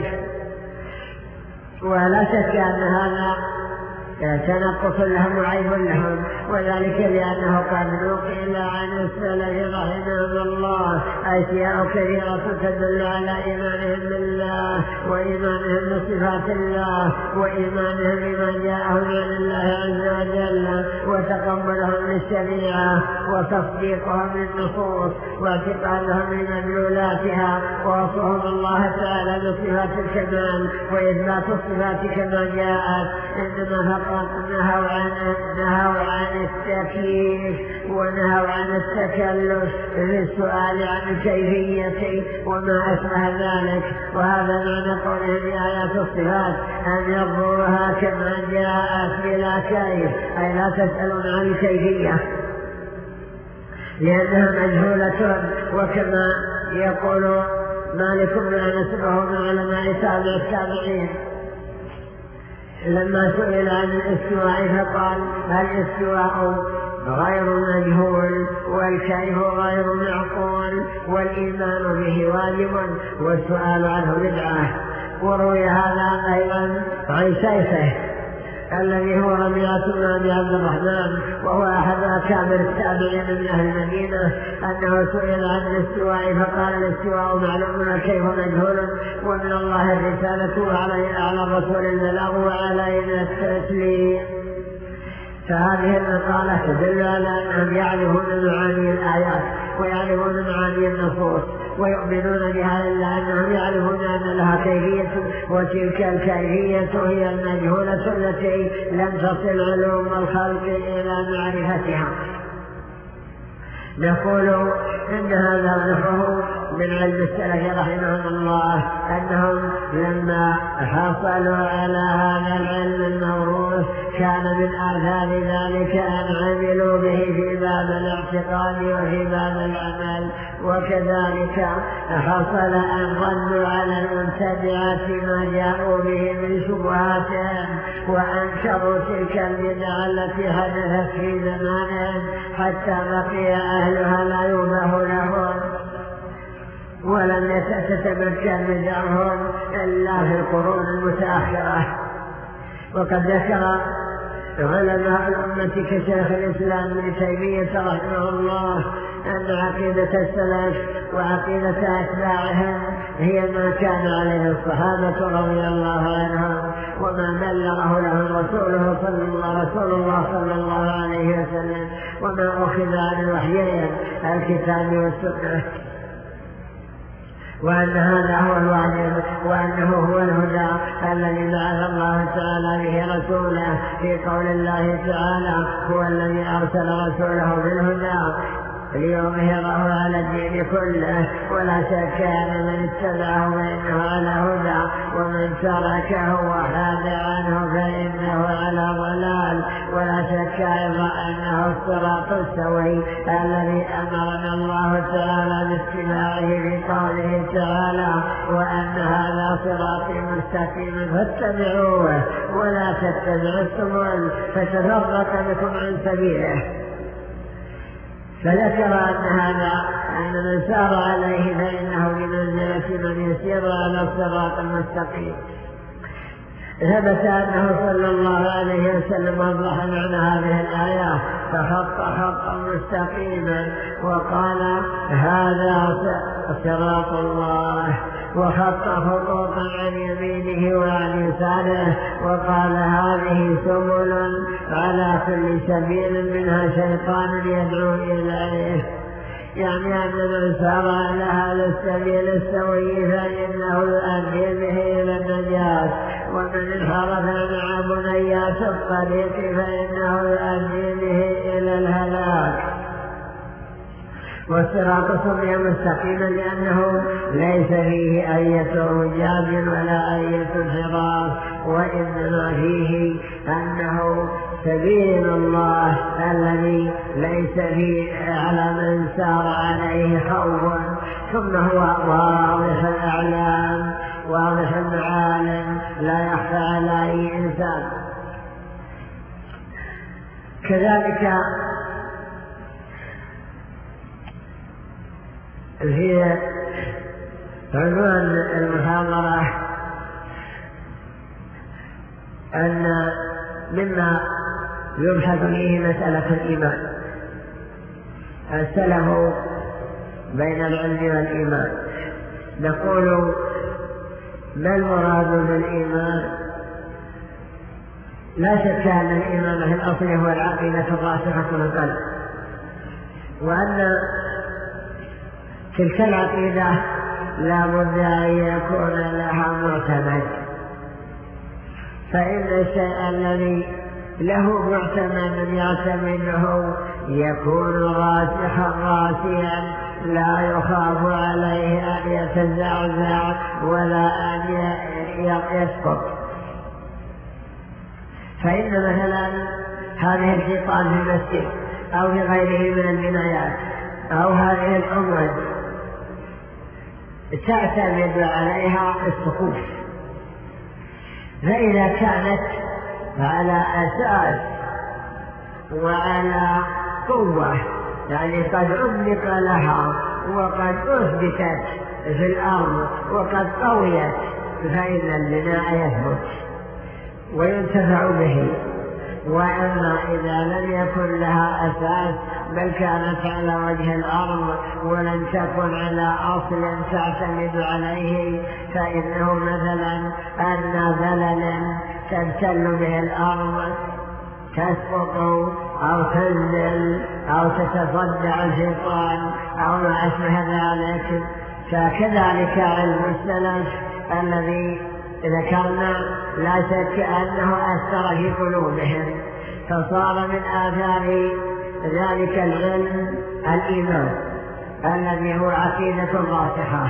Speaker 1: ولا شك أن هذا تنقص لهم وعيب لهم، وذلك لأنه قد نقل عن السلف رحمهم الله أشياء كثيرة تدل على إيمانهم بالله وإيمانهم بصفات الله وإيمانهم بما جاءهم عن الله عز وجل وتقبلهم للشريعة وتصديقهم للنصوص واعتقادهم لمدلولاتها ووصفهم الله تعالى بصفات الكمال وإثبات الصفات كما جاءت، إنما نهوا عن نهوا عن التكييف ونهوا عن التكلف في السؤال عن الكيفية وما أشبه ذلك. وهذا معنى قوله بآيات الصفات أن يرضوها كما جاءت بلا كيف، أي لا تسألون عن الكيفية لأنها مجهولة. وكما يقول مالك بن أنس وهو من علماء تابع التابعين لما سئل عن الاستواء فقال الاستواء غير مجهول والكيف غير معقول والإيمان به واجب والسؤال عنه بدعة. وروي هذا أيضا عن شيخه الذي هو ربيعة بن أبي عبد الرحمن وهو أحد أكابر التابعين من أهل المدينة أنه سئل عن الاستواء فقال الاستواء معلوم والكيف مجهول ومن الله الرسالة وعلى الرسول البلاغ وعلينا التسليم. فهذه المقالة تدل على أنهم يعرفون معاني الآيات ويعرفون معاني النصوص ويؤمنون بها، إلا أنهم يعرفون أن لها كيفية وتلك الكيفية هي المجهولة التي لم تصل علوم الخلق إلى معرفتها. نقول إن هذا نحوه من علم السلف رحمهم الله أنهم لما حصلوا على هذا العلم الموروث كان من آثار ذلك أن عملوا به في باب الاعتقاد وفي باب العمل، وكذلك حصل أن ظنوا على المبتدعة ما جاءوا به من شبهاتهم وأنكروا تلك البدع التي حدثت في زمانهم حتى بقي أهلها لا يباه لهم ولم تتمكن بدعهم إلا في القرون المتأخرة. وقد ذكر علماء الأمة كشيخ الإسلام ابن تيمية رحمه الله أن عقيدة السلف وعقيدة أتباعهم هي ما كان عليه الصحابة رضي الله عنهم وما بلغه لهم رسوله صلى الله رسول الله صلى الله عليه وسلم وما أخذ عن الوحيين الكتاب والسنة، وأن هذا هو الواجب وأنه هو الهدى الذي بعث الله تعالى به رسوله في قول الله تعالى هو الذي أرسل رسوله بالهدى ليظهره على الدين كله ولا شك أن من اتبعه فإنه على هدى ومن تركه وحاد عنه فإنه على ضلال، ولا شك شك أيضا أنه الصراط السوي الذي أمرنا الله تعالى باتباعه بقوله تعالى وأن هذا صراطي مستقيما فاتبعوه ولا تتبعوا السبل فتفرق بكم عن سبيله. فذكر أن هذا أن من سار عليه فإنه بمنزلة من يسير على الصراط المستقيم. ثبت أنه صلى الله عليه وسلم وضح معنى هذه الآية فخط خطا مستقيما وقال هذا صراط الله، وخط خطوطا عن يمينه وعن يساره وقال هذه سبل على كل سبيل منها شيطان يدعو إليه، يعني أن من سار على هذا السبيل السوي فإنه يؤدي به إلى النجاة، ومن انحرف مع بنيات الطريق فإنه يؤدي به إلى الهلاك. والصراط سمي مستقيما لأنه ليس فيه أية رجاج ولا أية انحراف، وإنما فيه أنه سبيل الله الذي ليس فيه على من سار عليه خوف، ثم هو واضح الأعلام واضح المعالم لا يخفى على أي إنسان. كذلك في عنوان المحاضرة أن مما يبحث فيه مسألة الإيمان السلف بين العلم والإيمان. نقول ما المراد بالإيمان؟ لا شك أن الإيمان في الأصل هو العقيدة الراسخة في القلب، وأن تلك العقيدة لا بد أن يكون لها معتمد، فإن الشيء الذي له معتمد يعتمده يكون راسخا راسيا لا يخاف عليه أن يتزعزع ولا أن يسقط. فإن مثلا هذه الحيطان في المسجد أو في غيره من البنايات أو هذه الأمور تعتمد عليها السقوف، فإذا كانت على أساس وعلى قوة يعني قد عمق لها وقد أثبتت في الأرض وقد قويت فإن البناء يثبت وينتفع به. وأما إذا لم يكن لها أساس بل كانت على وجه الأرض ولم تكن على أصل تعتمد عليه، فإنه مثلا أن بللا تبتل به الأرض تسقط أو تنزل أو تتصدع الحيطان أو ما أشبه ذلك. فكذلك علم السلف الذي ذكرنا لا شك أنه أثر في قلوبهم، فصار من آثار ذلك العلم الإيمان الذي هو عقيدة راسخة.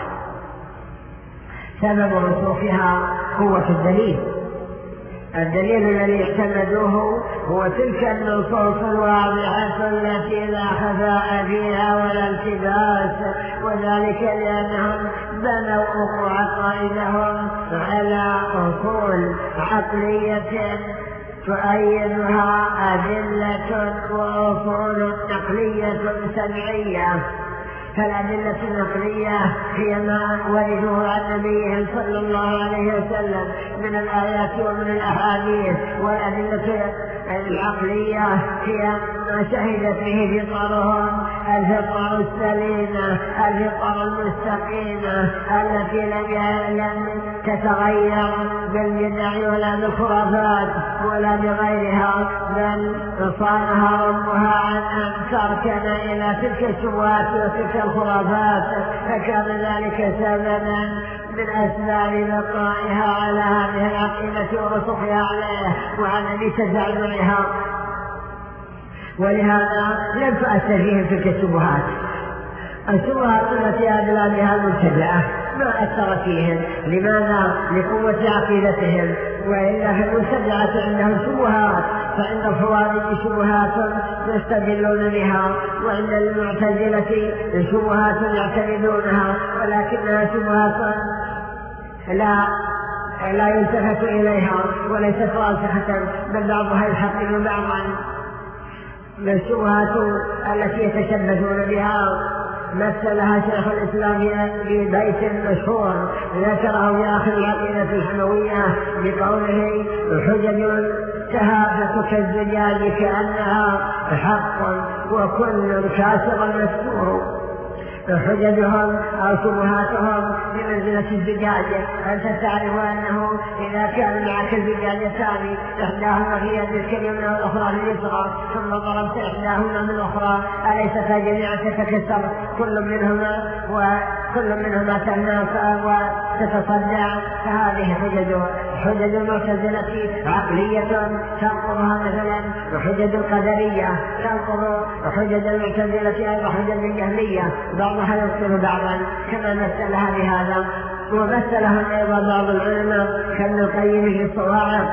Speaker 1: سبب رسوخها قوة الدليل. الدليل الذي اعتمدوه هو تلك النصوص الواضحة التي لا خفاء فيها ولا التباس، وذلك لأنهم بنوا عقائدهم على أصول عقلية تؤيدها أدلة وأصول نقلية سمعية. فالأدلة النقلية هي ما ورثوه عن نبيه صلى الله عليه وسلم من الآيات ومن الأحاديث، والأدلة العقلية هي ما شهدت به فطرهم، الفطر السليمة الفطر المستقيمة التي لم تتغير بالبدع ولا بالخرافات ولا بغيرها، بل صانها ربها عن أن تركن إلى تلك الشبهات وتلك الخرافات، فكان ذلك سببا من أسباب بقائها على هذه العقيدة ورسوخها عليه وعدم تزعزعها. ولهذا لم تؤثر فيهم تلك الشبهات. الشبهات التي أدلى بها المبتدعة ما أثرت فيهم. لماذا؟ لقوة عقيدتهم. وإلا فالمبتدعة عندهم شبهات فعند الخوارج شبهات يستدلون بها، وعند المعتزلة شبهات يعتمدونها ولكنها شبهات لا لا يلتفت إليها وليست راسخة، بل بعضها يحقق بعضا. الشبهات التي يتشبثون بها مثلها شيخ الإسلام في بيت مشهور ذكره في آخر العقيدة الحموية بقوله: حجج تهافت كالزجاج كأنها حق وكل كاسر مستور. حججهم أو شبهاتهم بمنزلة الزجاجة. أنت تعرف أنه إذا كان معك زجاجتان إحداهما في يد اليمنى والأخرى في اليسرى ثم ضربت إحداهما من الأخرى أليستا جميعا تتكسر كل منهما وكل منهما تنافى وتتصدع؟ فهذه حجج حجج المعتزلة عقلية تنقضها مثلا حجج القدرية، تنقض حجج المعتزلة أيضا حجج الجهمية، بعضها يبطل بعضا كما مثلها بهذا. ومثلهم أيضا بعض العلماء كابن القيم في الصواعق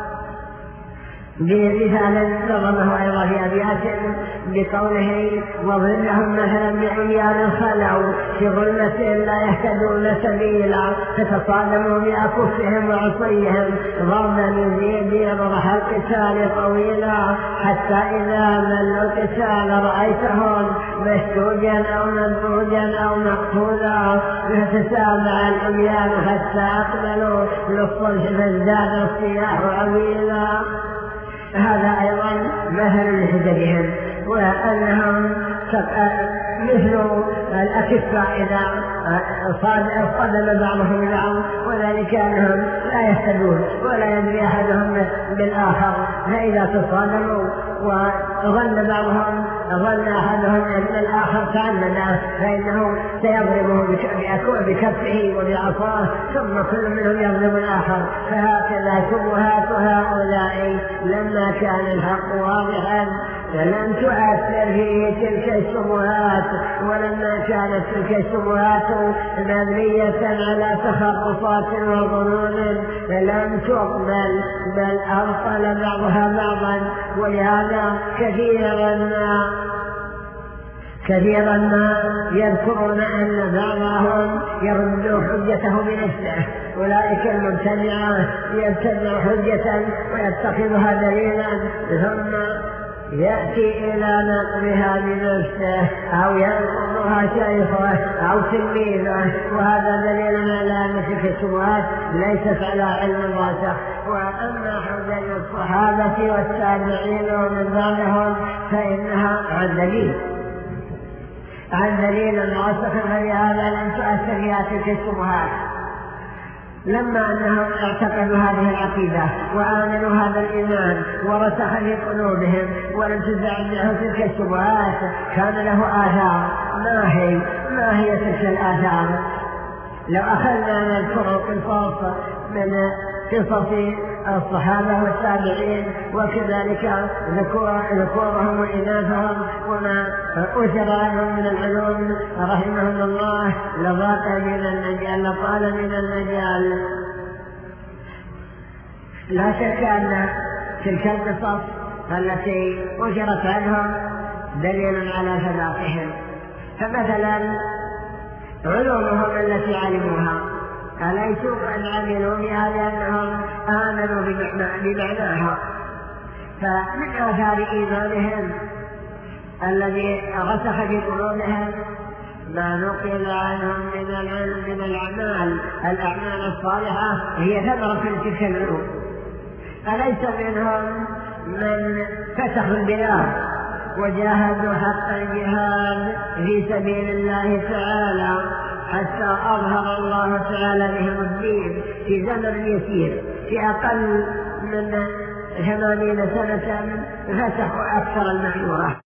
Speaker 1: بمثال نظمه أيضا في أبيات بقوله: وظلهم مثلا بعيان خلوا في ظلمة لا يهتدون سبيلا تتصادموا بأكفهم وعصيهم ضربا يزيد يضرح القتال طويلا حتى إذا ملوا القتال رأيتهم مشتوجا أو منفوجا أو مقتولا فتتابع العميان حتى أقبلوا للصلح فازداد الصياح عويلا. هذا أيضا مثل لحججهم، وأنهم مثل الأكفاء إذا صدم بعضهم بعض، وذلك أنهم لا يهتدون ولا يدري أحدهم بالآخر، فإذا تصادموا وظن بعضهم ظن أحدهم أن الآخر تعمد فإنه سيضربه بكفه وبعصاه ثم كل منهم يضرب الآخر. فهكذا شبهات هؤلاء لما كان الحق واضحا فلم تؤثر فيه تلك الشبهات، ولما كانت تلك الشبهات مبنية على تخرصات وظنون لم تقبل بل أبطل بعضها بعضا. ولهذا كثيرا ما كثيرا ما يذكرون أن بعضهم يرد حجته بنفسه. أولئك المبتدعة يبتدع حجة ويتخذها دليلا ثم يأتي إلى نقضها بنفسه أو ينقضها شيخه أو تلميذه، وهذا دليل على أن تلك الشبهات ليست على علم راسخ. وأما حجج الصحابة والتابعين ومن بعدهم فإنها عن دليل عن دليل راسخ، فلهذا لم تؤثر فيها تلك الشبهات. لما أنهم اعتقدوا هذه العقيدة وآمنوا هذا الإيمان ورسخ في قلوبهم ولم تزعزعه تلك الشبهات كان له آثار. ما هي ما هي تلك الآثار؟ لو أخذنا نذكر قصص من قصص الصحابة والتابعين وكذلك ذكورهم وإناثهم وما أثر عنهم من العلوم رحمهم الله لضاق من المجال لطال من المجال. لا شك أن تلك القصص التي أثرت عنهم دليل على ثباتهم. فمثلا علومهم التي علموها أليسوا قد عملوا بها لأنهم آمنوا بمعناها؟ فمن آثار إيمانهم الذي رسخ في قلوبهم ما نقل عنهم من العلم من الأعمال الأعمال الصالحة هي ثمرة تلك العلوم. أليس منهم من فتحوا البلاد وجاهدوا حق الجهاد في سبيل الله تعالى حتى أظهر الله تعالى بهم الدين في زمن يسير، في أقل من ثمانين سنة فتحوا أكثر المعيورة.